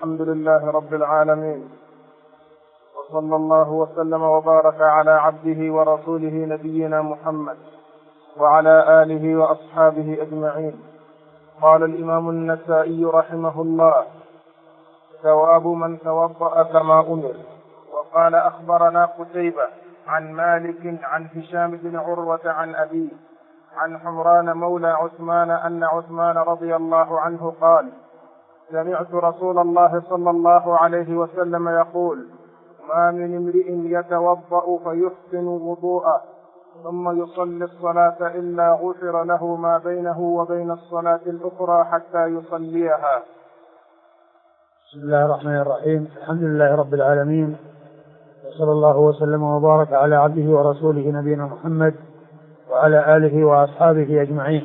الحمد لله رب العالمين، وصلى الله وسلم وبارك على عبده ورسوله نبينا محمد وعلى آله وأصحابه أجمعين. قال الإمام النسائي رحمه الله: ثواب من توضأ كما أمر. وقال: أخبرنا قتيبة عن مالك عن هشام بن عروة عن أبيه عن حمران مولى عثمان أن عثمان رضي الله عنه قال: سمعت رسول الله صلى الله عليه وسلم يقول: ما من امرئ يتوضأ فيحسن وضوءه ثم يصلي الصلاة إلا غفر له ما بينه وبين الصلاة الأخرى حتى يصليها. بسم الله الرحمن الرحيم. الحمد لله رب العالمين، وصلى الله وسلم وبارك على عبده ورسوله نبينا محمد وعلى آله وأصحابه أجمعين.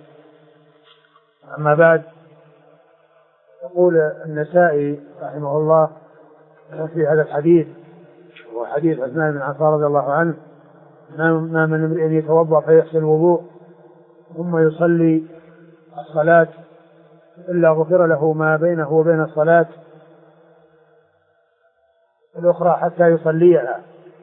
أما بعد، يقول النسائي رحمه الله في هذا الحديث، وهو حديث عثمان بن عفان رضي الله عنه: ما من امرئ يتوضأ فيحسن الوضوء ثم يصلي الصلاة إلا غفر له ما بينه وبين الصلاة الأخرى حتى يصليها.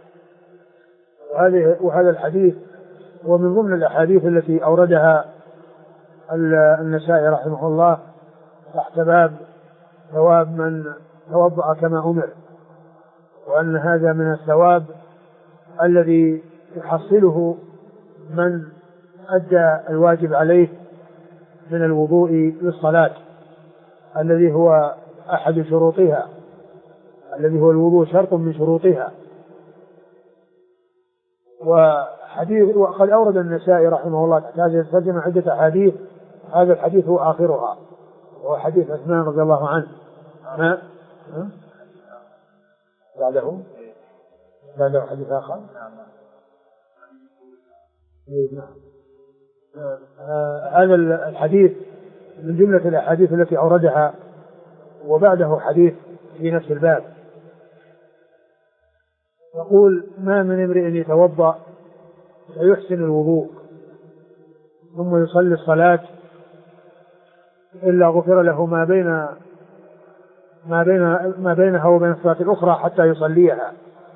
وهذا الحديث هو من ضمن الأحاديث التي أوردها النسائي رحمه الله تحت باب ثواب من توضأ كما أمر، وأن هذا من الثواب الذي يحصله من أدى الواجب عليه من الوضوء للصلاة، الذي هو أحد شروطها، الذي هو الوضوء شرط من شروطها. وقد أورد النسائي رحمه الله تحت هذه الترجمة عدة أحاديث، هذا الحديث هو آخرها، وهو حديث عثمان رضي الله عنه. بعده حديث آخر. هذا الحديث من جملة الأحاديث التي أوردها، وبعده حديث في نفس الباب. يقول: ما من امرئ يتوضأ فيحسن الوضوء ثم يصلي الصلاة إلا غفر له ما بينها وبين الصلاة الأخرى حتى يصليها.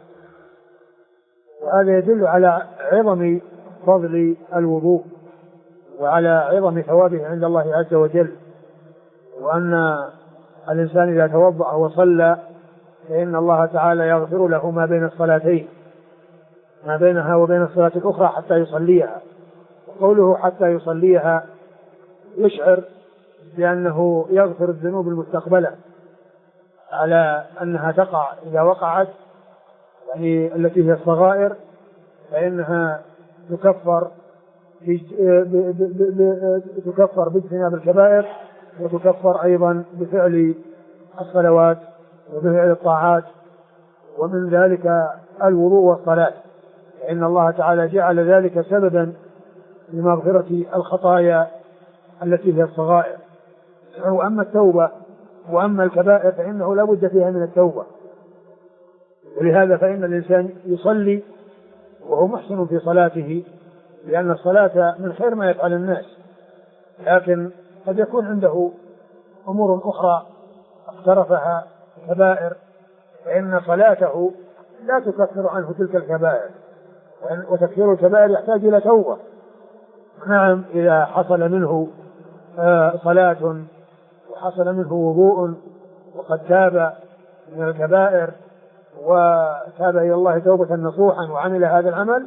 وهذا يدل على عظم فضل الوضوء وعلى عظم ثوابه عند الله عز وجل، وأن الإنسان إذا توضأ وصلى فإن الله تعالى يغفر له ما بين الصلاتين، ما بينها وبين الصلاة الأخرى حتى يصليها. وقوله حتى يصليها يشعر بأنه يغفر الذنوب المستقبلة على أنها تقع إذا وقعت، يعني التي هي الصغائر، فإنها تكفر باجتناب الكبائر، وتكفر أيضا بفعل الصلوات وبفعل الطاعات، ومن ذلك الوضوء والصلاة، فإن الله تعالى جعل ذلك سببا لمغفرة الخطايا التي هي الصغائر. وأما التوبة وأما الكبائر فإنه لا بد فيها من التوبة، ولهذا فإن الإنسان يصلي وهو محسن في صلاته، لأن الصلاة من خير ما يفعل الناس، لكن قد يكون عنده أمور أخرى اقترفها كبائر، فإن صلاته لا تكفر عنه تلك الكبائر، وتكفير الكبائر يحتاج إلى توبة. نعم، إذا حصل منه صلاة وحصل منه وضوء وقد تاب من الكبائر وتاب إلى الله توبة نصوحا وعمل هذا العمل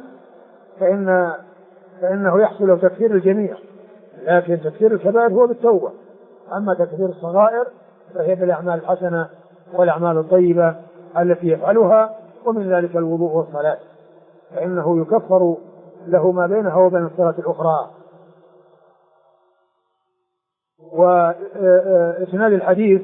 فإنه يحصل له تكفير الجميع، لكن تكفير الكبائر هو بالتوبة. أما تكفير الصغائر فهي بالأعمال الحسنة والأعمال الطيبة التي يفعلها، ومن ذلك الوضوء والصلاة، فإنه يكفر له ما بينها وبين الصلاة الأخرى. وإسناد الحديث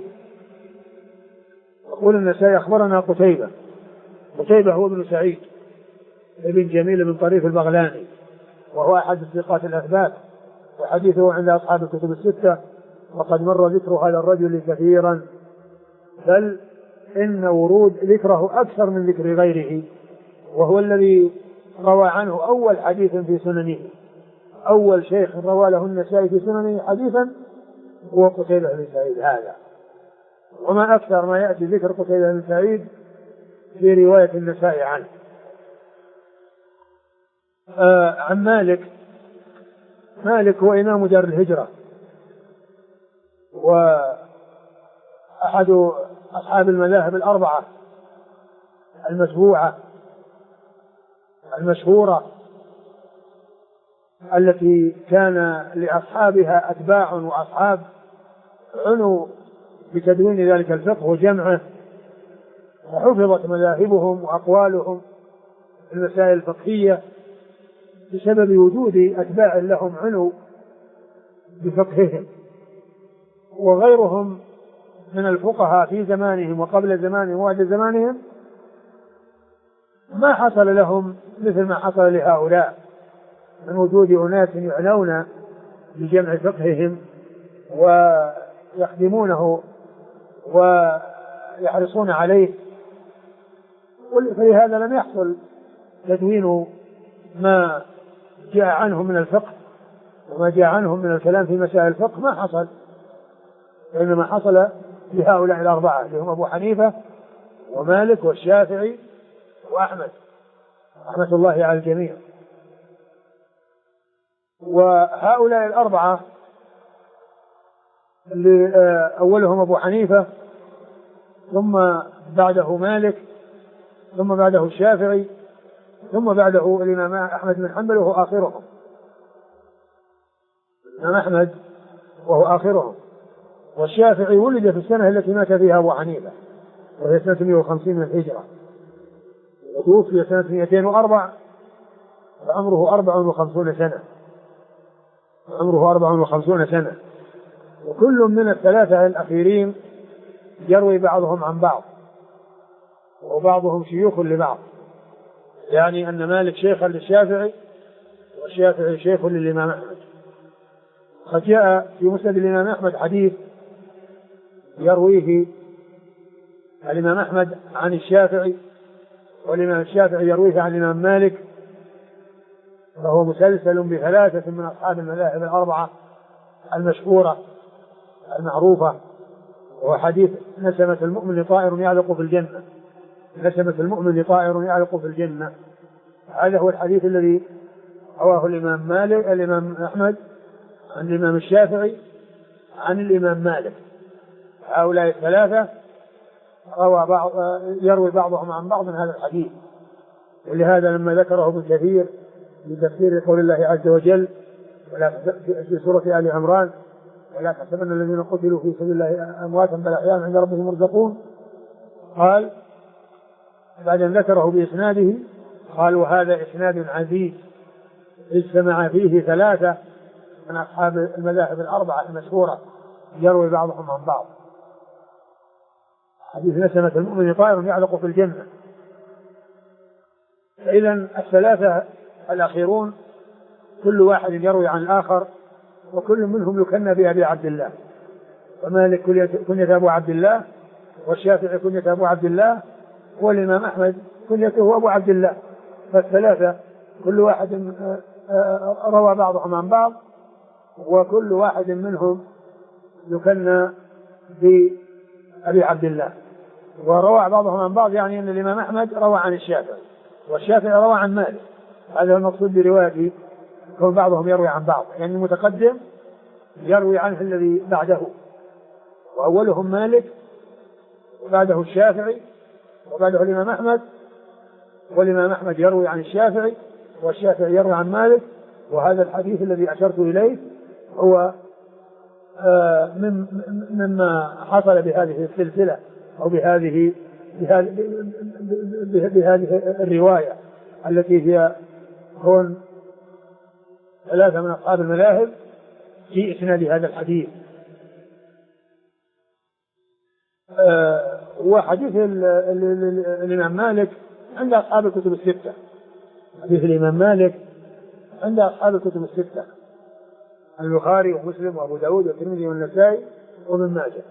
يقول النسائي: أخبرنا قتيبة هو ابن سعيد ابن جميل بن طريف البغلاني، وهو أحد الثقات الأثبات، وحديثه عند أصحاب الكتب الستة، وقد مر ذكر هذا الرجل كثيرا، بل إن ورود ذكره أكثر من ذكر غيره، وهو الذي روى عنه أول حديث في سننه، أول شيخ روى له النسائي في سننه حديثا هو قتيبة بن سعيد هذا. وما أكثر ما يأتي ذكر قتيبة بن سعيد في رواية النسائي عنه. عن مالك هو إمام دار الهجرة وأحد أصحاب المذاهب الأربعة المتبوعة المشهورة التي كان لأصحابها أتباع وأصحاب عنوا بتدوين ذلك الفقه وجمعه، وحفظت مذاهبهم وأقوالهم في المسائل الفقهية بسبب وجود أتباع لهم عنوا بفقههم. وغيرهم من الفقهاء في زمانهم وقبل زمانهم وبعد زمانهم ما حصل لهم مثل ما حصل لهؤلاء من وجود أناس يعنون بجمع فقههم ويخدمونه ويحرصون عليه، فلهذا لم يحصل تدوين ما جاء عنهم من الفقه وما جاء عنهم من الكلام في مسائل الفقه، ما حصل، وإنما حصل لهؤلاء الأربعة اللي هم أبو حنيفة ومالك والشافعي وأحمد رحمة الله على الجميع. وهؤلاء الأربعة اللي أولهم أبو حنيفة ثم بعده مالك ثم بعده الشافعي ثم بعده الإمام أحمد بن حنبل وهو آخرهم، الإمام أحمد وهو آخرهم. والشافعي ولد في السنة التي مات فيها أبو حنيفة وهي سنة 150 من الهجرة، وتوفي سنة 204 وعمره 54 سنة، عمره 54 سنة. وكل من الثلاثة الأخيرين يروي بعضهم عن بعض وبعضهم شيوخ لبعض، يعني أن مالك شيخا للشافعي والشافعي شيخ للإمام أحمد. قد جاء في مسند الإمام أحمد حديث يرويه الإمام أحمد عن الشافعي والإمام الشافعي يرويه عن الإمام مالك، فهو مسلسل بثلاثة من أصحاب المذاهب الأربعة المشهورة المعروفة، وهو حديث نسمة المؤمن طائر يعلق في الجنة، نسمة المؤمن طائر يعلق في الجنة. هذا هو الحديث الذي رواه الإمام مالك الإمام أحمد عن الإمام الشافعي عن الإمام مالك. هؤلاء الثلاثة يروي بعضهم عن بعض من هذا الحديث، ولهذا لما ذكره ابن كثير في تفسير قول الله عز وجل في سورة آل عمران ولا تحسبن الذين قتلوا في سبيل الله أمواتا بل أحياء عند ربهم يرزقون، قال بعد أن ذكره بإسناده قال وهذا إسناد عزيز اجتمع فيه ثلاثة من أصحاب المذاهب الأربعة المشهورة يروي بعضهم عن بعض. حديث نسمة المؤمن طائر يعلق في الجنة. إذن الثلاثة الأخيرون كل واحد يروي عن الآخر وكل منهم يكنى بأبي عبد الله، ومالك كنية أبو عبد الله، والشافعي كنية أبو عبد الله، والإمام أحمد كنيته أبو عبد الله. فالثلاثة كل واحد روى بعضهم عن بعض وكل واحد منهم يكنى بأبي عبد الله. وروى بعضهم عن بعض يعني أن الإمام أحمد روى عن الشافعي والشافعي روى عن مالك، هذا هو المقصود بروايته، كون بعضهم يروي عن بعض، يعني المتقدم يروي عنه الذي بعده، وأولهم مالك وبعده الشافعي وبعده الإمام أحمد، والإمام أحمد يروي عن الشافعي والشافعي يروي عن مالك. وهذا الحديث الذي أشرت إليه هو مما حصل بهذه السلسلة أو بهذه الرواية التي هي كون ثلاثة من أصحاب المذاهب في إسناد هذا الحديث. وحديث الإمام مالك عند أصحاب الكتب الستة، حديث الإمام مالك عند أصحاب الكتب الستة، البخاري ومسلم وأبو داود والترمذي والنسائي وابن ماجه.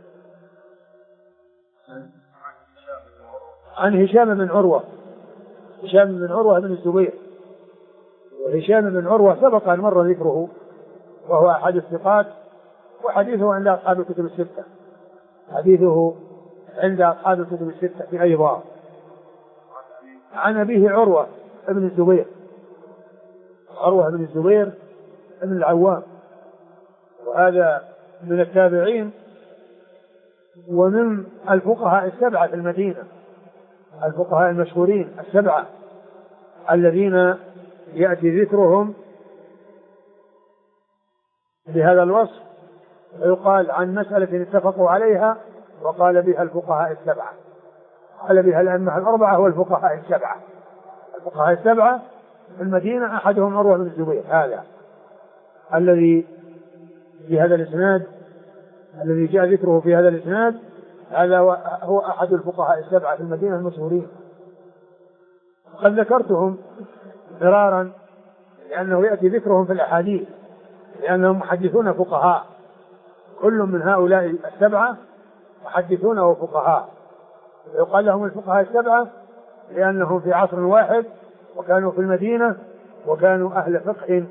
عن هشام بن عروة، هشام بن عروة بن الزبير، وهشام بن عروة سبق أن مر ذكره وهو أحد الثقات، وحديثه عند أصحاب الكتب الستة، حديثه عند أصحاب الكتب الستة أيضا. عن أبيه عروة بن الزبير، عروة بن الزبير بن العوام، وهذا من التابعين ومن الفقهاء السبعة في المدينة، الفقهاء المشهورين السبعة الذين يأتي ذكرهم بهذا الوصف، ويقال عن مسألة اتفقوا عليها وقال بها الفقهاء السبعة، قال بها الأئمة الأربعة والفقهاء السبعة. الفقهاء السبعة في المدينة أحدهم عروة بن الزبير، هذا الذي في هذا الإسناد، الذي جاء ذكره في هذا الإسناد، هذا هو أحد الفقهاء السبعة في المدينة المشهورين. قد ذكرتهم مرارا لأنه يأتي ذكرهم في الأحاديث، لأنهم محدثون فقهاء، كل من هؤلاء السبعة محدثون وفقهاء، يقال لهم الفقهاء السبعة لأنهم في عصر واحد وكانوا في المدينة وكانوا أهل فقه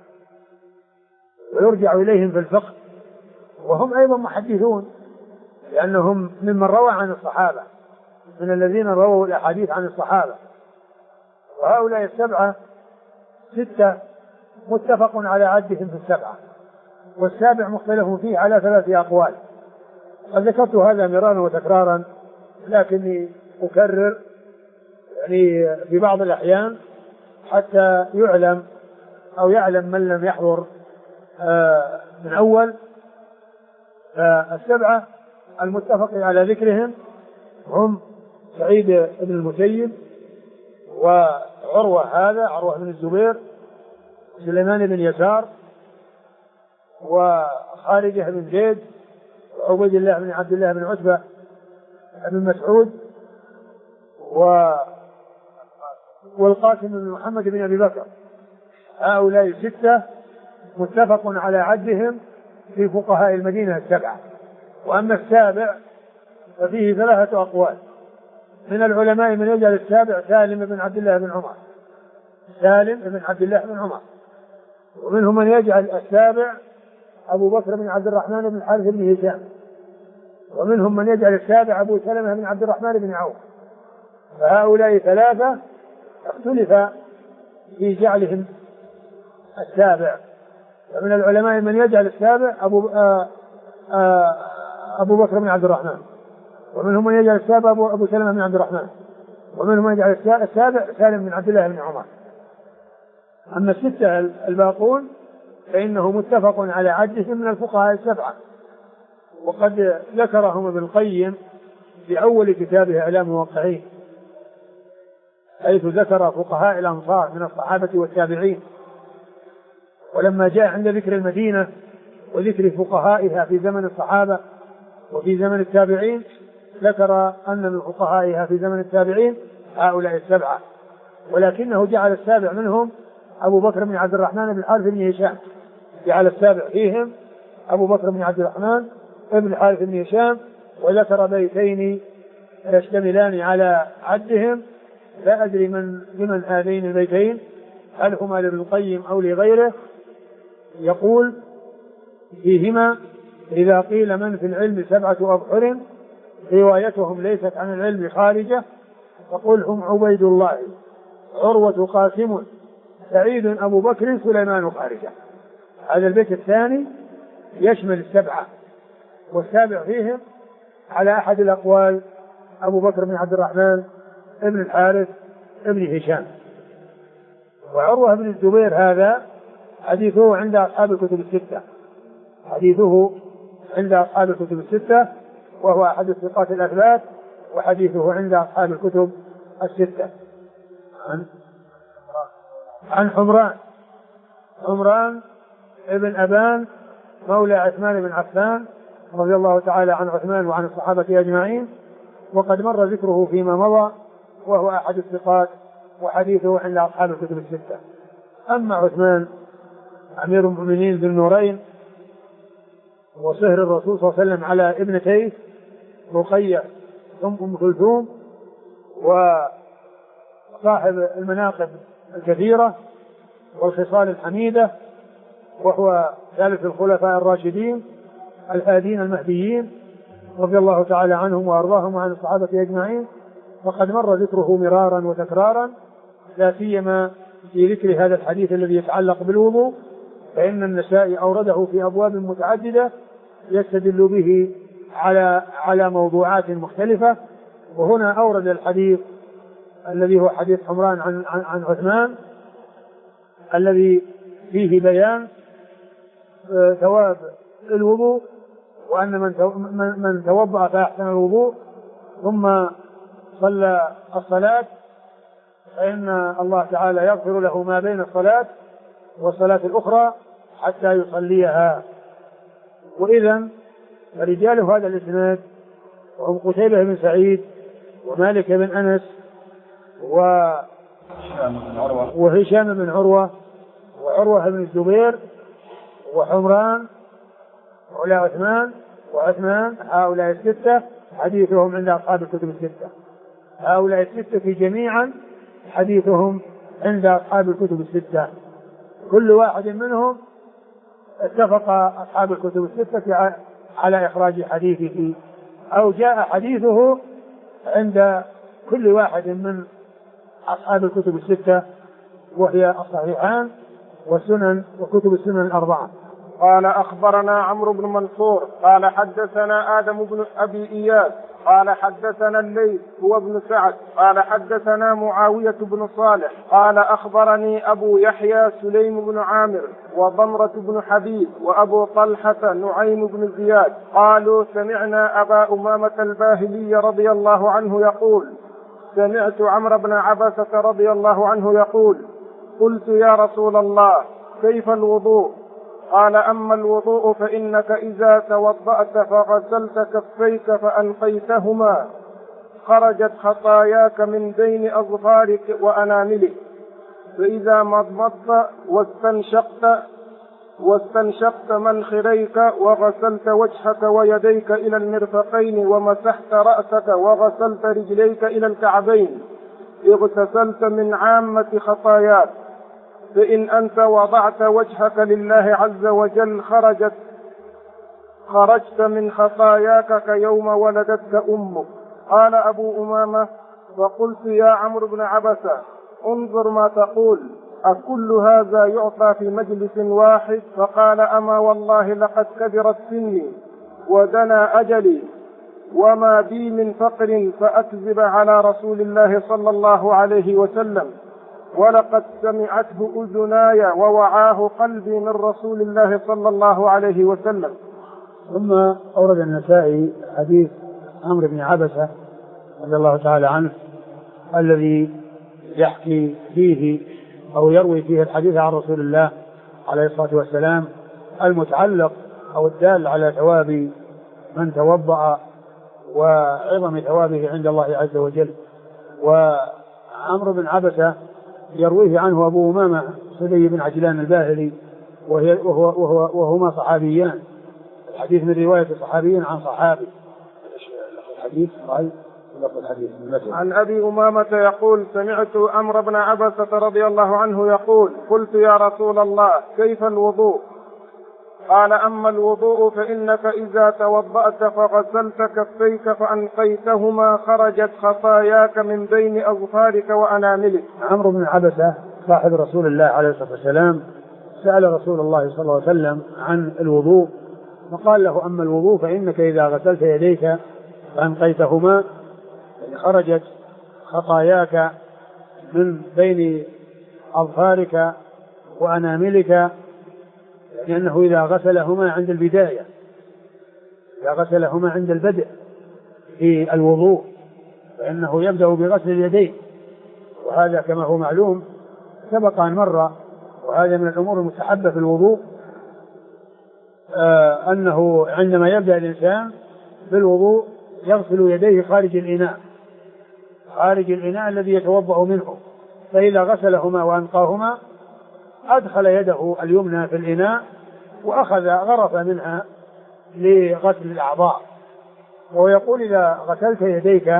ويرجع إليهم في الفقه، وهم أيضا محدثون لأنهم ممن روى عن الصحابة، من الذين رووا الأحاديث عن الصحابة. وهؤلاء السبعة ستة متفق على عدهم في السبعة، والسابع مختلف فيه على 3 أقوال. قد ذكرت هذا مرارا وتكرارا، لكني أكرر يعني في بعض الأحيان حتى يعلم أو يعلم من لم يحضر من أول. السبعة المتفق على ذكرهم هم سعيد بن المسيب، وعروة هذا عروة بن الزبير، سليمان بن يسار، وخارجة بن زيد، وعبيد الله بن عبد الله بن عتبة بن مسعود، والقاسم بن محمد بن أبي بكر. هؤلاء 6 متفق على عدهم في فقهاء المدينة السبعة. وأما السابع ففيه 3 أقوال من العلماء، من يجعل السابع سالم بن عبد الله بن عمر، سالم بن عبد الله بن عمر، ومنهم من يجعل السابع أبو بكر بن عبد الرحمن بن الحارث بن هشام، ومنهم من يجعل السابع أبو سلمة بن عبد الرحمن بن عوف. فهؤلاء 3 اختلف في جعلهم السابع، فمن العلماء من يجعل السابع أبو بكر بن عبد الرحمن، ومنهم من يجعل السابع أبو سلمة بن عبد الرحمن، ومنهم من يجعل السابع سالم بن عبد الله بن عمر. أما 6 الباقون فإنه متفق على عدهم من الفقهاء السبعة، وقد ذكرهم ابن القيم في أول كتابه إعلام الموقعين، حيث ذكر فقهاء الأمصار من الصحابة والتابعين. ولما جاء عند ذكر المدينة وذكر فقهائها في زمن الصحابة وفي زمن التابعين، ذكر أن من فقهائها في زمن التابعين هؤلاء 7، ولكنه جعل السابع منهم أبو بكر بن عبد الرحمن بن الحارث بن هشام، جعل السابع فيهم أبو بكر بن عبد الرحمن بن الحارث بن هشام، وذكر بيتين يشتملان على عدهم. لا أدري لمن هذين البيتين، هل هما لابن القيم أو لغيره. يقول فيهما: إذا قيل من في العلم 7 أبحر روايتهم ليست عن العلم خارجة، فقل هم عبيد الله، عروة، قاسم، سعيد، أبو بكر، سليمان، خارجة. هذا البيت الثاني يشمل 7، والسابع فيهم على أحد الأقوال أبو بكر بن عبد الرحمن ابن الحارث ابن هشام. وعروة بن الزبير هذا حديثه عند أصحاب الكتب الستة، حديثه عند أصحاب الكتب الستة، وهو أحد الثقات الأثبات، وحديثه عند أصحاب الكتب الستة. عن حمران ابن أبان مولى عثمان بن عفان رضي الله تعالى عن عثمان وعن الصحابة أجمعين، وقد مر ذكره فيما مضى، وهو أحد الثقات، وحديثه عند أصحاب الكتب الستة. أما عثمان أمير المؤمنين ذو النورين وصهر الرسول صلى الله عليه وسلم على ابنتيه رقية أم كلثوم، وصاحب المناقب الكثيرة والخصال الحميدة، وهو ثالث الخلفاء الراشدين الهادين المهديين، رضي الله تعالى عنهم وأرضاهم وعن الصحابة أجمعين، وقد مر ذكره مرارا وتكرارا، لا سيما في ذكر هذا الحديث الذي يتعلق بالوضوء، فإن النسائي أورده في أبواب متعددة يستدل به على موضوعات مختلفة. وهنا أورد الحديث الذي هو حديث حمران عن عثمان الذي فيه بيان ثواب الوضوء، وأن من توضأ فأحسن الوضوء ثم صلى الصلاة فإن الله تعالى يغفر له ما بين الصلاة والصلاة الأخرى حتى يصليها. وإذن رجال هذا الإسناد وهم قتيبة بن سعيد ومالك بن أنس وهشام بن عروة وعروة بن الزبير وحمران وعثمان هؤلاء الستة حديثهم عند أصحاب الكتب الستة. هؤلاء الستة جميعا حديثهم عند أصحاب الكتب الستة، كل واحد منهم اتفق أصحاب الكتب الستة على إخراج حديثه، أو جاء حديثه عند كل واحد من أصحاب الكتب الستة، وهي الصحيحان والسنن وكتب السنن الأربعة. قال أخبرنا عمرو بن منصور قال حدثنا آدم بن أبي إياس قال حدثنا الليث هو ابن سعد قال حدثنا معاوية بن صالح قال أخبرني أبو يحيى سليم بن عامر وضمرة بن حبيب وأبو طلحة نعيم بن زياد قالوا سمعنا أبا أمامة الباهلي رضي الله عنه يقول سمعت عمرو بن عبسة رضي الله عنه يقول قلت يا رسول الله كيف الوضوء؟ قال أما الوضوء فإنك إذا توضأت فغسلت كفيك فأنقيتهما خرجت خطاياك من بين أظفارك وأناملك، فإذا مضمضت واستنشقت منخريك وغسلت وجهك ويديك إلى المرفقين ومسحت رأسك وغسلت رجليك إلى الكعبين اغتسلت من عامة خطاياك، فإن أنت وضعت وجهك لله عز وجل خرجت من خطاياك كيوم ولدتك أمك. قال أبو أمامة فقلت يا عمرو بن عبسة انظر ما تقول، أكل هذا يعطى في مجلس واحد؟ فقال أما والله لقد كبرت سني ودنا أجلي وما بي من فقر فأكذب على رسول الله صلى الله عليه وسلم، ولقد سمعته أذناي ووعاه قلبي من رسول الله صلى الله عليه وسلم. ثم أورد النسائي حديث عمرو بن عبسة رضي الله تعالى عنه الذي يحكي فيه أو يروي فيه الحديث عن رسول الله عليه الصلاة والسلام المتعلق أو الدال على ثواب من توضأ وعظم ثوابه عند الله عز وجل. وعمرو بن عبسة يرويه عنه أبو أمامة سدي بن عجلان الباهلي وهما صحابيان، الحديث من رواية صحابي عن صحابي. الحديث عن أبي أمامة يقول سمعت عمرو بن عبسة رضي الله عنه يقول قلت يا رسول الله كيف الوضوء؟ قال أما الوضوء فإنك إذا توضأت فغسلت كفيك فأنقيتهما خرجت خطاياك من بين أظفارك وأناملك. عمرو بن عبسة صاحب رسول الله عليه الصلاة والسلام سأل رسول الله صلى الله عليه وسلم عن الوضوء، فقال له أما الوضوء فإنك إذا غسلت يديك فأنقيتهما خرجت خطاياك من بين أظفارك وأناملك، لأنه إذا غسلهما عند البداية، إذا غسلهما عند البدء في الوضوء فإنه يبدأ بغسل اليدين، وهذا كما هو معلوم سبق أن مر، وهذا من الأمور المستحبة في الوضوء، أنه عندما يبدأ الإنسان بالوضوء يغسل يديه خارج الإناء الذي يتوضأ منه، فإذا غسلهما وأنقاهما أدخل يده اليمنى في الإناء وأخذ غرف منها لغسل الأعضاء. ويقول إذا غسلت يديك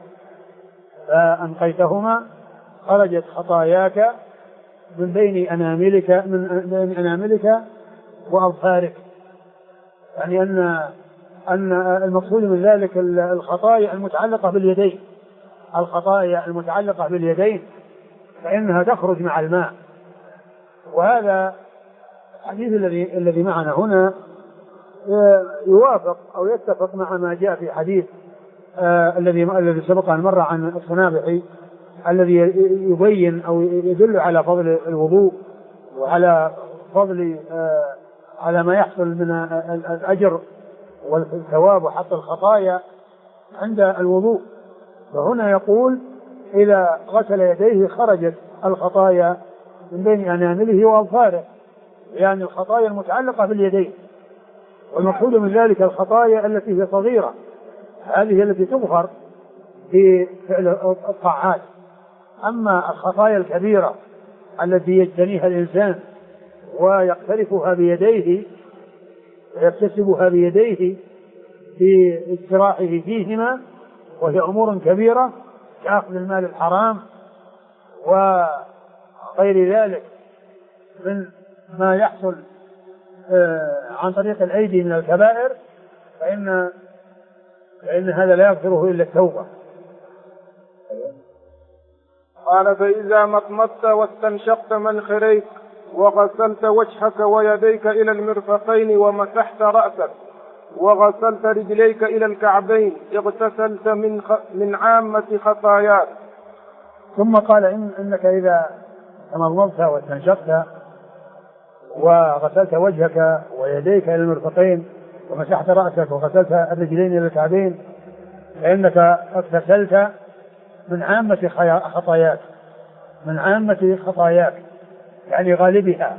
فأنقيتهما خرجت خطاياك من بين أناملك وأظفارك، يعني أن أن المقصود من ذلك الخطايا المتعلقة باليدين، الخطايا المتعلقة باليدين فإنها تخرج مع الماء. وهذا الحديث الذي معنا هنا يوافق أو يتفق مع ما جاء في حديث الذي سبق أن مر عن الصنابحي، الذي يبين أو يدل على فضل الوضوء وعلى فضل على ما يحصل من الأجر والثواب وحط الخطايا عند الوضوء. فهنا يقول إذا غسل يديه خرجت الخطايا من بين أنامله وأظفاره، يعني الخطايا المتعلقة باليدين. والمقصود من ذلك الخطايا التي هي صغيرة، هذه التي تظهر في فعل الطاعات. أما الخطايا الكبيرة التي يجتنيها الإنسان ويقترفها بيديه ويكتسبها بيديه في استراحه فيهما، وهي أمور كبيرة كأخذ المال الحرام وغير ذلك من ما يحصل عن طريق الأيدي من الكبائر، فإن هذا لا يغفره إلا التوبة. قال فإذا مضمضت واستنشقت منخريك وغسلت وجهك ويديك إلى المرفقين ومسحت رأسك وغسلت رجليك إلى الكعبين اغتسلت من عامة خطاياك. ثم قال إنك إذا تمضمضت واستنشقت وغسلت وجهك ويديك إلى المرفقين ومسحت رأسك وغسلت الرجلين إلى الكعبين فإنك اغتسلت من عامة خطاياك، من عامة خطاياك يعني غالبها.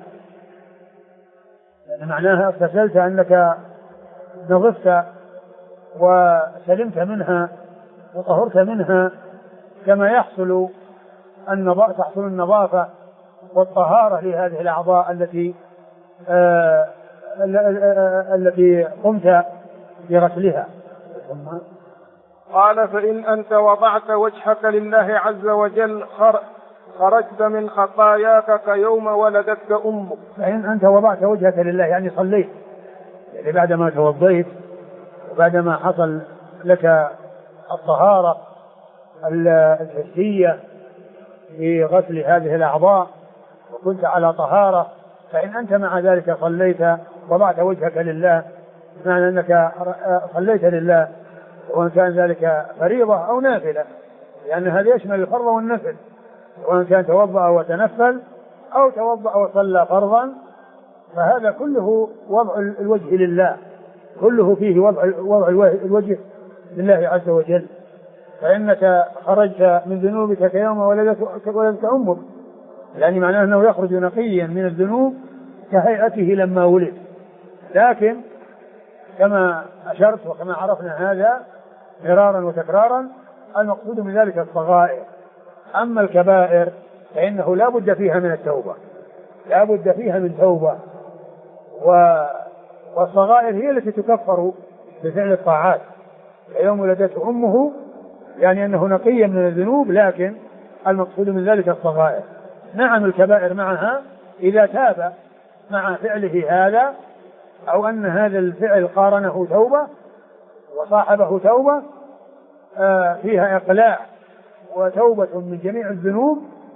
يعني معناها اغتسلت أنك نظفت وسلمت منها وطهرت منها، كما تحصل النظافة والطهارة لهذه الأعضاء التي قمت بغسلها. قال فإن أنت وضعت وجهك لله عز وجل خرجت من خطاياك كيوم ولدتك أمك. فإن أنت وضعت وجهك لله يعني صليت، يعني بعدما توضيت وبعدما حصل لك الطهارة الحسية في غسل هذه الأعضاء وكنت على طهارة، فإن أنت مع ذلك صليت وضعت وجهك لله، معنى أنك صليت لله، وإن كان ذلك فريضة أو نافلة، لأن هذا يشمل الفرض والنفل، وإن كان توضأ وتنفل أو توضأ وصلى فرضا، فهذا كله وضع الوجه لله، كله فيه وضع الوجه لله عز وجل. فإنك خرجت من ذنوبك كيوم ولدتك أمك، يعني معناه أنه يخرج نقيا من الذنوب كهيئته لما ولد. لكن كما أشرت وكما عرفنا هذا مرارا وتكرارا، المقصود من ذلك الصغائر. أما الكبائر فإنه لا بد فيها من التوبة، لا بد فيها من توبة. والصغائر هي التي تكفر بفعل الطاعات. يوم ولدته أمه يعني أنه نقي من الذنوب، لكن المقصود من ذلك الصغائر. نعم الكبائر معها إذا تاب مع فعله هذا، أو أن هذا الفعل قارنه توبة وصاحبه توبة فيها إقلاع وتوبة من جميع الذنوب.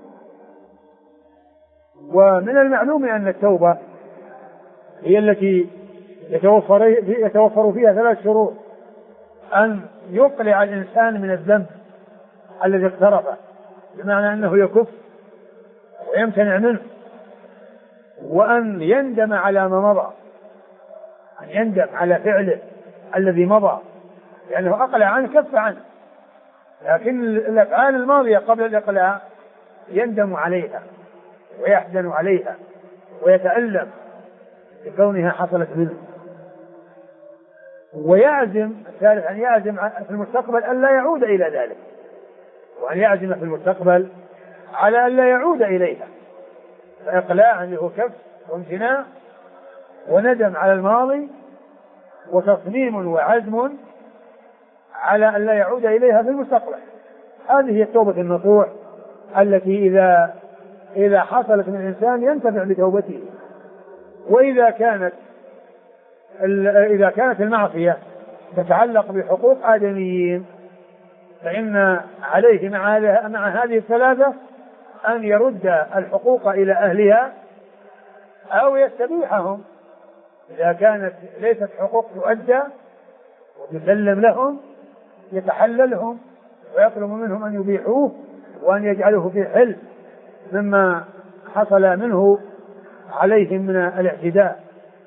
ومن المعلوم أن التوبة هي التي يتوفر فيها 3 شروط: أن يقلع الإنسان من الذنب الذي اقترفه، بمعنى أنه يكف ويمتنع منه، وأن يندم على ما مضى، أن يندم على فعله الذي مضى لأنه أقلع عنه كف عنه، لكن الأفعال الماضية قبل الإقلاع يندم عليها ويحزن عليها ويتألم بكونها حصلت منه. ويعزم الثالث أن يعزم في المستقبل أن لا يعود إلى ذلك، وأن يعزم في المستقبل على أن لا يعود إليها. فإقلاع له كف وامتناع وندم على الماضي وتصميم وعزم على أن لا يعود إليها في المستقبل. هذه هي التوبة النصوح التي إذا حصلت من الإنسان ينتفع بتوبته. وإذا كانت المعصية تتعلق بحقوق آدميين فإن عليه مع هذه الثلاثة أن يرد الحقوق إلى أهلها أو يستبيحهم إذا كانت ليست حقوق تؤدى وتسلم لهم يتحللهم ويطلب منهم أن يبيحوه وأن يجعله في حل مما حصل منه عليهم من الاعتداء.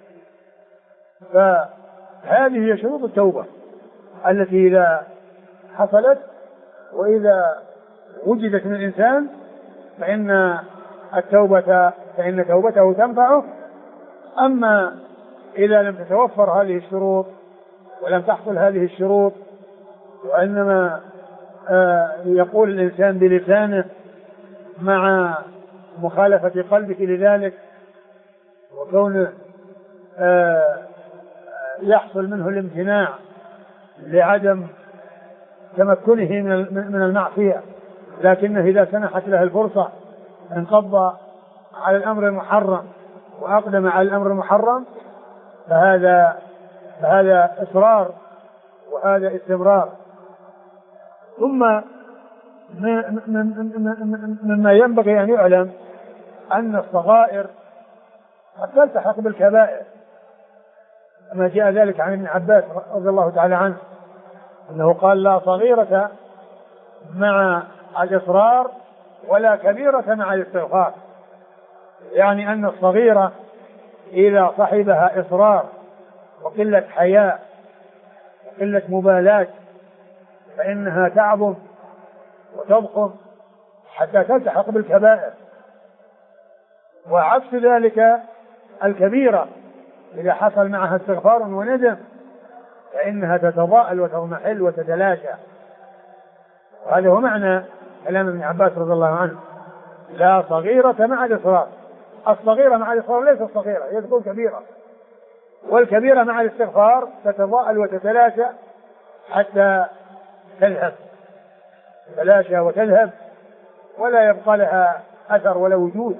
فهذه هي شروط التوبة التي إذا حصلت وإذا وجدت من الإنسان فإن توبته تنفعه. أما إذا لم تتوفر هذه الشروط ولم تحصل هذه الشروط وإنما يقول الإنسان بلسانه مع مخالفة قلبه لذلك وكونه يحصل منه الامتناع لعدم تمكنه من المعصية، لكنه إذا سنحت له الفرصة انقض على الأمر المحرم وأقدم على الأمر المحرم فهذا إصرار وهذا استمرار. ثم مما ينبغي أن يعلم أن الصغائر قد تلتحق بالكبائر كما جاء ذلك عن ابن عباس رضي الله تعالى عنه أنه قال لا صغيرة مع الإصرار ولا كبيرة مع الاستغفار، يعني أن الصغيرة إذا صحبها إصرار وقلة حياء وقلة مبالاة فإنها تعظم وتضخم حتى تلتحق بالكبائر، وعكس ذلك الكبيرة إذا حصل معها استغفار وندم فإنها تتضاءل وتضمحل وتتلاشى. وهذا هو معنى كلام ابن عباس رضي الله عنه لا صغيرة مع الإصرار. الصغيرة مع الإصرار ليست صغيرة، هي تكون كبيرة، والكبيرة مع الاستغفار تتضاءل وتتلاشى حتى تذهب، تتلاشى وتذهب ولا يبقى لها أثر ولا وجود.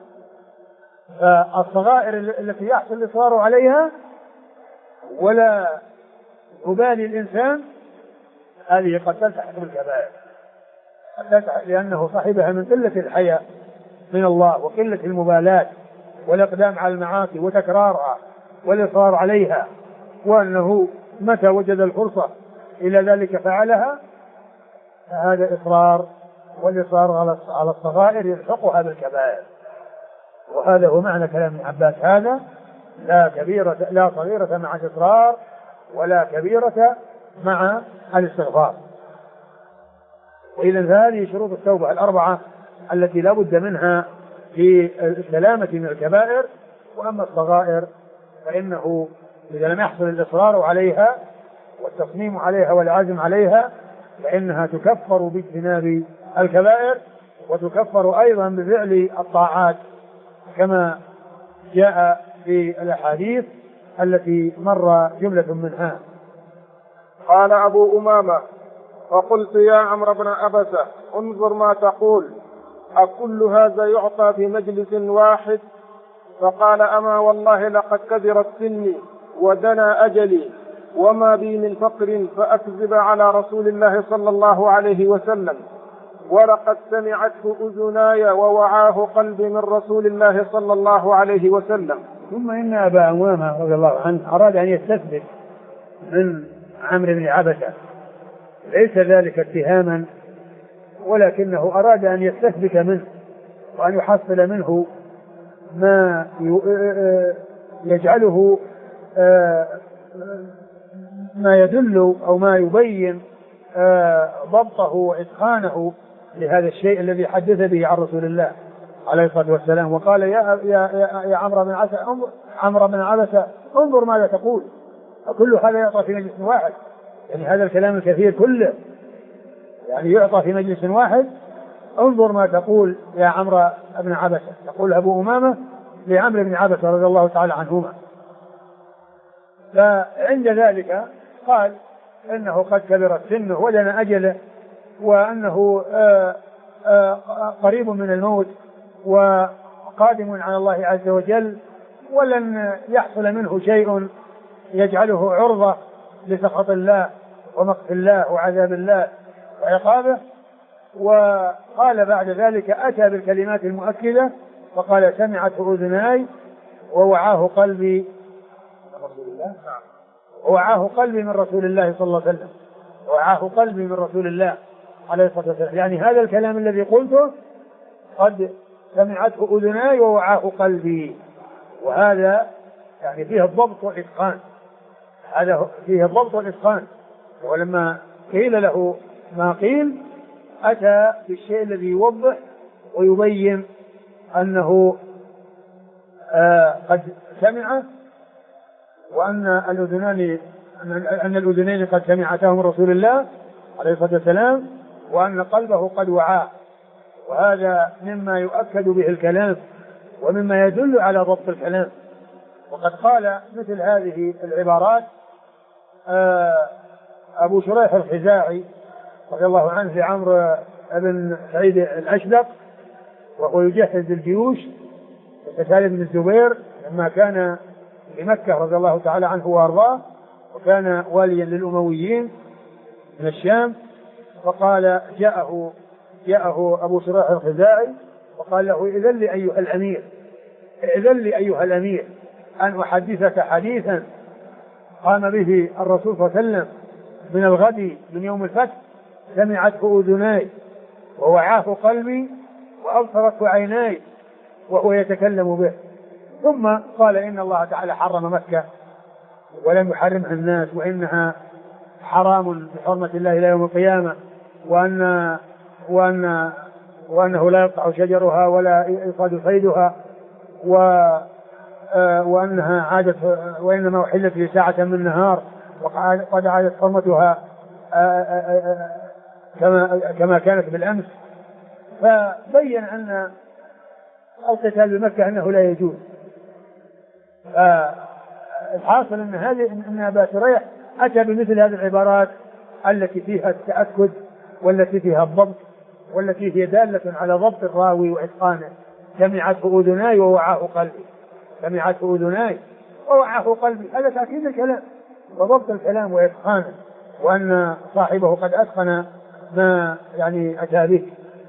فالصغائر التي يحصل الإصرار عليها ولا يبالي الإنسان هذه قد تلتحق بالكبائر لأنه صاحبها من قلة الحياء من الله وقلة المبالاة والإقدام على المعاصي وتكرارها والإصرار عليها، وأنه متى وجد الفرصة إلى ذلك فعلها، فهذا إصرار، والإصرار على الصغائر يلحقها بالكبائر. وهذا هو معنى كلام ابن عباس هذا لا صغيرة مع الإصرار ولا كبيرة مع الاستغفار. وإذا هذه شروط التوبة الأربعة التي لا بد منها في السلامة من الكبائر. وأما الصغائر فإنه إذا لم يحصل الإصرار عليها والتصميم عليها والعزم عليها فإنها تكفر باجتناب الكبائر وتكفر أيضا بفعل الطاعات كما جاء في الأحاديث التي مر جملة منها. قال أبو أمامة: فقلت يا عمرو بن عبسة انظر ما تقول، أكل هذا يعطى في مجلس واحد؟ فقال: أما والله لقد كبرت سني ودنا أجلي وما بي من فقر فأكذب على رسول الله صلى الله عليه وسلم، ولقد سمعته أذناي ووعاه قلبي من رسول الله صلى الله عليه وسلم. ثم إن أبا أمامة رضي الله عنه أراد أن يستثبت من عمرو بن عبسة، ليس ذلك اتهاما ولكنه أراد أن يستثبت منه وأن يحصل منه ما يجعله ما يدل أو ما يبين ضبطه وإتقانه لهذا الشيء الذي حدث به عن رسول الله عليه الصلاة والسلام. وقال: يا عمرو بن عبسة انظر ماذا تقول، كل هذا يعطى في مجلس واحد، يعني هذا الكلام الكثير كله يعني يعطى في مجلس واحد. انظر ما تقول يا عمرو بن عبسة، يقول أبو أمامة لعمرو بن عبسة رضي الله تعالى عنهما. فعند ذلك قال إنه قد كبرت سنه ودنا أجله وأنه قريب من الموت وقادم على الله عز وجل ولن يحصل منه شيء يجعله عرضة لسخط الله ومقت الله وعذاب الله وعقابه. وقال بعد ذلك أتى بالكلمات المؤكدة فقال سمعته أذناي ووعاه قلبي من رسول الله صلى الله عليه وسلم، وعاه قلبي من رسول الله عليه الصلاة والسلام. يعني هذا الكلام الذي قلته قد سمعته أذناي ووعاه قلبي، وهذا يعني فيه الضبط والإتقان، هذا فيه الضبط والإتقان. ولما قيل له ما قيل أتى بالشيء الذي يوضح ويبين أنه قد سمع، وأن الأذنين قد سمعتاه من رسول الله عليه الصلاة والسلام، وأن قلبه قد وعاه. وهذا مما يؤكد به الكلام ومما يدل على ضبط الكلام. وقد قال مثل هذه العبارات أبو شريح الخزاعي رضي الله عنه في عمرو بن سعيد الأشدق وهو يجهز الجيوش لقتال بن الزبير لما كان بمكة رضي الله تعالى عنه وأرضاه، وكان واليا للأمويين من الشام. فقال جاءه أبو شريح الخزاعي وقال له إذن لي أيها الأمير أن أحدثك حديثا قام به الرسول صلى الله عليه وسلم من الغد من يوم الفتح سمعته أذناي ووعاه قلبي وأبصرته عيناي وهو يتكلم به. ثم قال إن الله تعالى حرم مكة ولم يحرمها الناس، وإنها حرام بحرمة الله إلى يوم القيامة، وأنه لا يقطع شجرها ولا يصاد صيدها، وأنها عادت وإنما أحلت لساعة من النهار وقد عادت حرمتها كما كانت بالأمس. فبين أن القتال بمكة أنه لا يجوز. الحاصل أن أبا شريح أتى بمثل هذه العبارات التي فيها التأكد والتي فيها الضبط والتي هي دالة على ضبط الراوي وإتقانه. سمعته أذناي ووعاه قلبي، سمعته أذناي ووعاه قلبي، هذا تأكيد الكلام وضبط الكلام وإتقانه، وأن صاحبه قد أتقن ما يعني أتى به.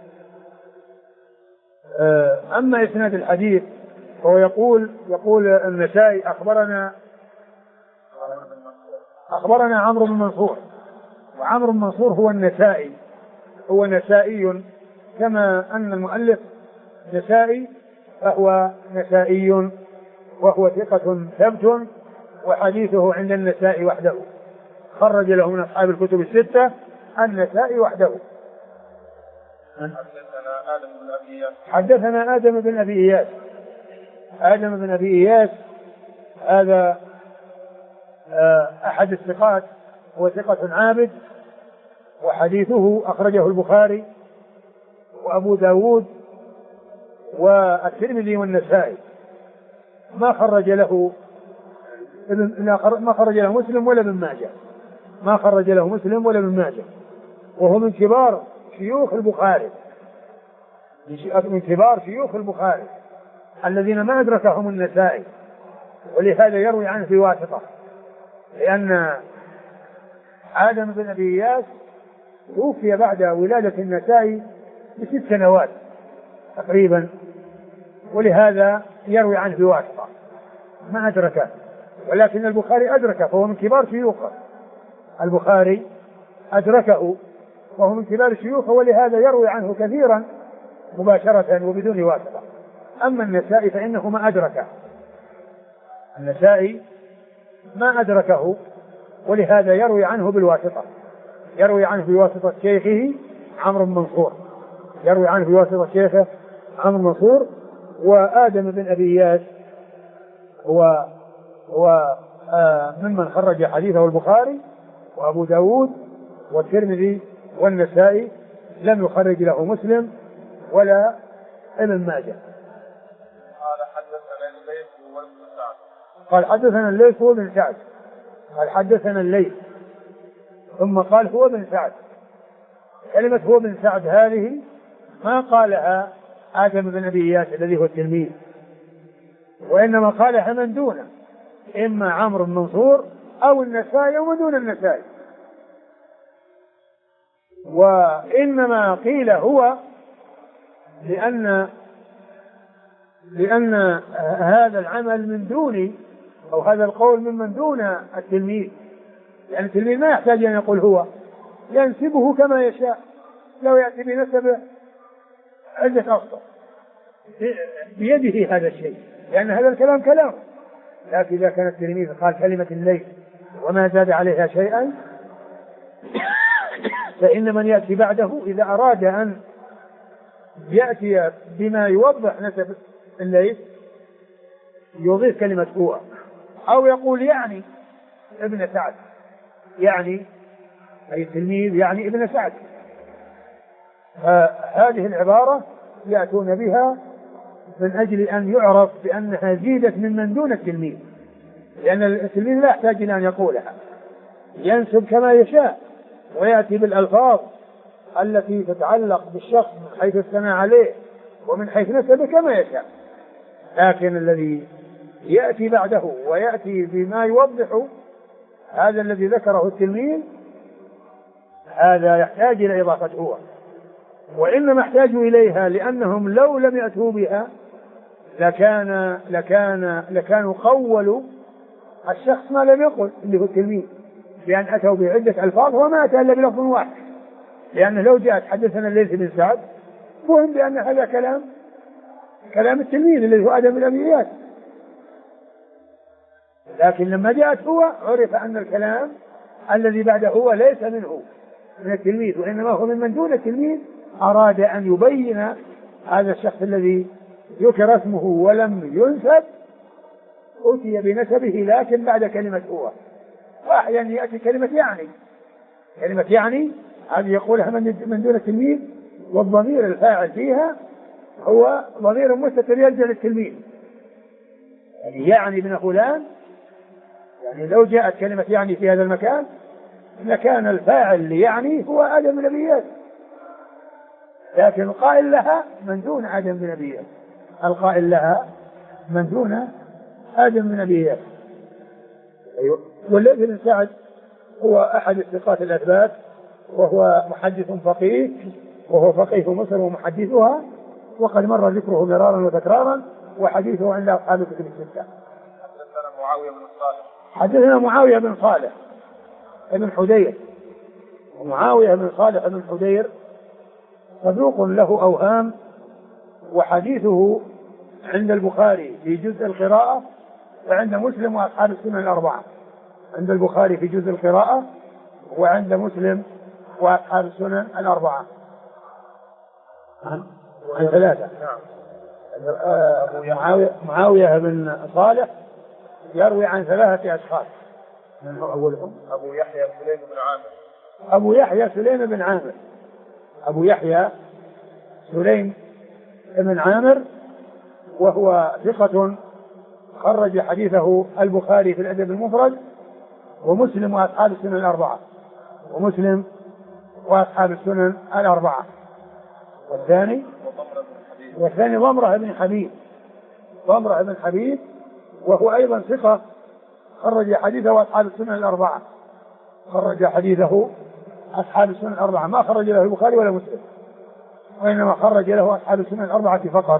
أما إسناد الحديث فهو يقول النسائي أخبرنا عمرو بن منصور، وعمرو بن منصور هو نسائي كما أن المؤلف نسائي، فهو نسائي وهو ثقة ثبت، وحديثه عند النسائي وحده، خرج له من أصحاب الكتب الستة النسائي وحده. حدثنا آدم بن أبي إياس. آدم بن أبي إياس هذا أحد الثقات، هو ثقة عابد، وحديثه أخرجه البخاري وأبو داود والترمذي والنسائي. ما خرج له مسلم ولا ابن ماجه، ما خرج له مسلم ولا ابن ماجه، وهو من كبار شيوخ البخاري، من كبار شيوخ البخاري الذين ما أدركهم النسائي، ولهذا يروي عنه في واسطة، لأن آدم بن أبي إياس توفي بعد ولادة النسائي ب6 سنوات تقريبا، ولهذا يروي عنه في واسطة ما أدركه، ولكن البخاري أدركه فهو من كبار شيوخه، البخاري أدركه وهو من كبار شيوخه، ولهذا يروي عنه كثيرا مباشرة وبدون واسطة. أما النسائي فإنه ما أدركه، النسائي ما أدركه، ولهذا يروي عنه بالواسطة، يروي عنه بواسطة شيخه عمرو بن منصور، يروي عنه بواسطة شيخه عمرو بن منصور. وآدم بن أبي إياس هو ممن خرج حديثه البخاري وأبو داود والترمذي والنسائي، لم يخرج له مسلم ولا ابن ماجه. قال حدثنا الليث هو بن سعد، قال حدثنا الليث ثم قال هو بن سعد. كلمة هو بن سعد هذه ما قالها آدم بن أبي إياس الذي هو التلميذ، وإنما قالها من دونه، إما عمرو بن منصور أو النسائي ومن دون النسائي. وإنما قيل هو لأن هذا العمل من دون، أو هذا القول ممن دون التلميذ، لأن التلميذ ما يحتاج أن يقول هو، ينسبه كما يشاء، لو يأتي بنسبه عدة أسطر بيده هذا الشيء، لأن هذا الكلام كلامه. لكن إذا كان التلميذ قال كلمة الليل وما زاد عليها شيئا، فإن من يأتي بعده إذا أراد أن يأتي بما يوضح نسب الليل يضيف كلمة هو، أو يقول يعني ابن سعد، يعني أي التلميذ يعني ابن سعد. هذه العبارة يأتون بها من أجل أن يعرف بأنها زيدت من دون التلميذ، لأن التلميذ لا يحتاج إلى أن يقولها، ينسب كما يشاء ويأتي بالألفاظ التي تتعلق بالشخص من حيث الثناء عليه ومن حيث نسبه كما يشاء. لكن الذي يأتي بعده ويأتي بما يوضح هذا الذي ذكره التلميذ، هذا يحتاج إلى إضافة هو، وإنما احتاجوا إليها لأنهم لو لم يأتوا بها لكانوا قولوا الشخص ما لم يقل اللي هو التلميذ، بأن أتوا بعدة ألفاظ وما أتى إلا بلفظ واحد، لأنه لو جاءت حدثنا الليث بن سعد فهم بأن هذا كلام التلميذ الذي هو آدم بن أبي إياس. لكن لما جاءت هو عرف أن الكلام الذي بعده هو ليس منه من التلميذ، وإنما هو من دون التلميذ. أراد أن يبين هذا الشخص الذي ذكر اسمه ولم ينسب أتي بنسبه لكن بعد كلمة هو. وأحيانا يأتي كلمة يعني هذه يقولها من دون التلميذ، والضمير الفاعل فيها هو ضمير مستتر يرجع للتلميذ، يعني ابن فلان. يعني لو جاءت كلمة يعني في هذا المكان لكان الفاعل ليعني هو آدم بن أبي إياس، لكن القائل لها من دون آدم بن أبي إياس، القائل لها من دون آدم بن أبي إياس. والليث بن سعد هو أحد الثقات الأثبات، وهو محدث فقيه، وهو فقيه مصر ومحدثها، وقد مر ذكره مرارا وتكرارا، وحديثه عند أصحاب الكتب الستة. حدثنا معاوية بن صالح بن حدير، ومعاوية بن صالح بن حدير صدوق له أوهام، وحديثه عند البخاري في جزء القراءة وعند مسلم وأصحاب السنن الأربعة. عند البخاري في جزء القراءة وعند مسلم وأصحاب السنن الأربعة عن ثلاثة. معاوية بن صالح يروي عن ثلاثة أشخاص، أولهم أبو يحيى سليم بن عامر. أبو يحيى سليم بن عامر، أبو يحيى سليم بن عامر، وهو ثقة خرج حديثه البخاري في الأدب المفرد ومسلم وأصحاب السنن الأربعة، ومسلم وأصحاب السنن الأربعة. والثاني ضمرة بن حبيب، وهو أيضا ثقة خرج حديثه أصحاب السنن الأربعة، خرج حديثه أصحاب السنن الأربعة، ما خرج له البخاري ولا مسلم، وإنما خرج له أصحاب السنن الأربعة فقط.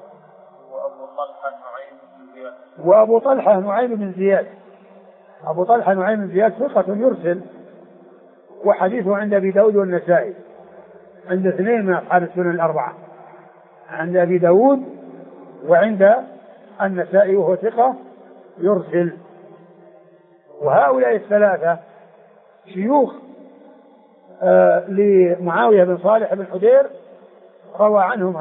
وأبو طلحة نعيم بن زياد، أبو طلحة نعيم بن زياد ثقة يرسل، وحديثه عند أبي داود والنسائي، عند اثنين من أصحاب السنن الأربعة، عند أبي داود وعند النسائي، وهو ثقة يرسل. وهؤلاء الثلاثة شيوخ لمعاوية بن صالح بن حدير، روى عنهم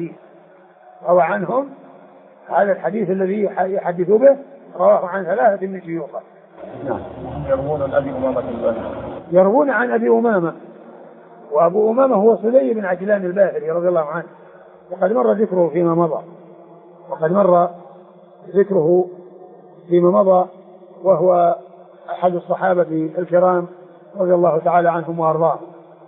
هذا الحديث الذي يحدث به، رواه عن ثلاثة من شيوخه. يروون عن أبي أمامة، وأبو أمامة هو صلي بن عجلان الباهلي رضي الله عنه، وقد مر ذكره فيما مضى، وهو أحد الصحابة الكرام رضي الله تعالى عنهم وأرضاهم.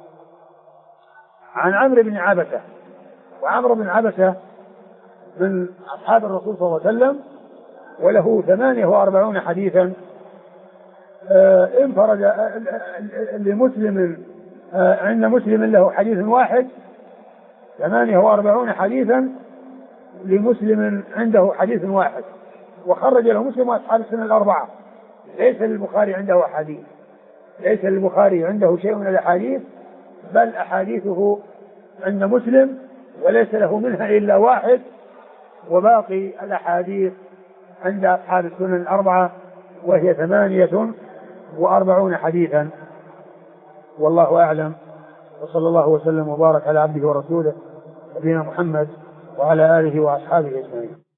عن عمرو بن عبسة، وعمرو بن عبسة من أصحاب الرسول صلى الله عليه وسلم، وله 48 حديثا انفرد لمسلم عند مسلم له حديث واحد 48 حديثا لمسلم عنده حديث واحد، وخرج له مسلم وأصحاب السنن الأربعة. ليس للبخاري عنده حديث، ليس للبخاري عنده شيء من الأحاديث، بل أحاديثه عند مسلم وليس له منها إلا واحد، وباقي الأحاديث عند أصحاب السنن الأربعة وهي 48 حديثا. والله أعلم، وصلى الله وسلم وبارك على عبده ورسوله نبينا محمد وعلى آله وأصحابه أجمعين.